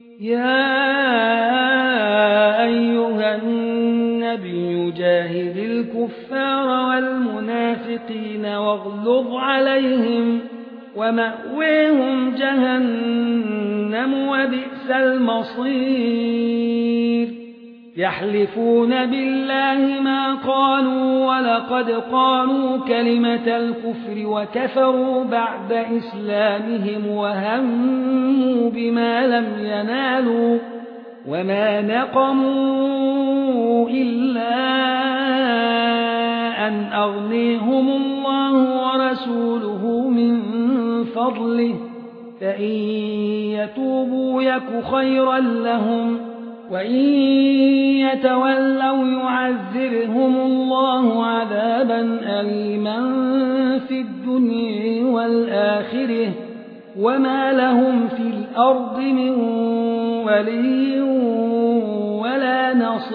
يا أيها النبي جاهد الكفار والمنافقين واغلظ عليهم ومأويهم جهنم وبئس المصير يحلفون بالله ما قالوا ولقد قالوا كلمة الكفر وكفروا بعد إسلامهم وهموا بما لم ينالوا وما نقموا إلا أن أغنيهم الله ورسوله من فضله فإن يتوبوا يك خيرا لهم وإن يتولوا يعذرهم الله عذابا أليما في الدنيا والآخرة وما لهم في الأرض من ولي ولا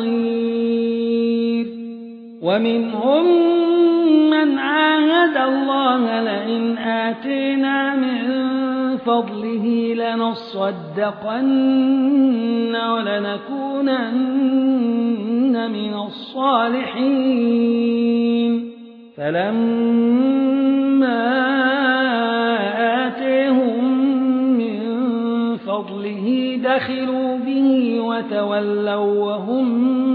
نصير ومنهم من عاهد الله لئن آتينا من فضله لنصدقن ولنكونن من الصالحين فلما آتيهم من فضله دخلوا به وتولوا وهم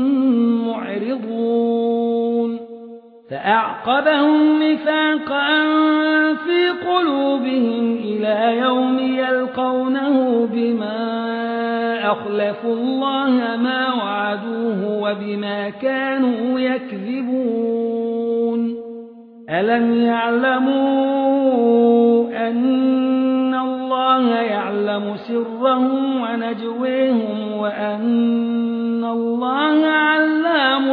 معرضون فأعقبهم نفاقا في قلوبهم إلى يوم يلقونه بما أخلفوا الله ما وعدوه وبما كانوا يكذبون ألم يعلموا أن الله يعلم سرهم ونجويهم وأن الله علام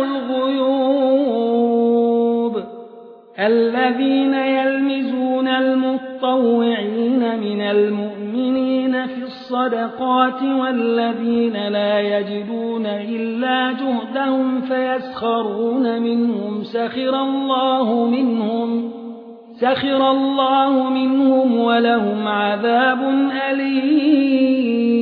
الغيوب الذين يلمزون المطوعين من المؤمنين في الصدقات والذين لا يجدون إلا جهدهم فيسخرون منهم سخر الله منهم ولهم عذاب أليم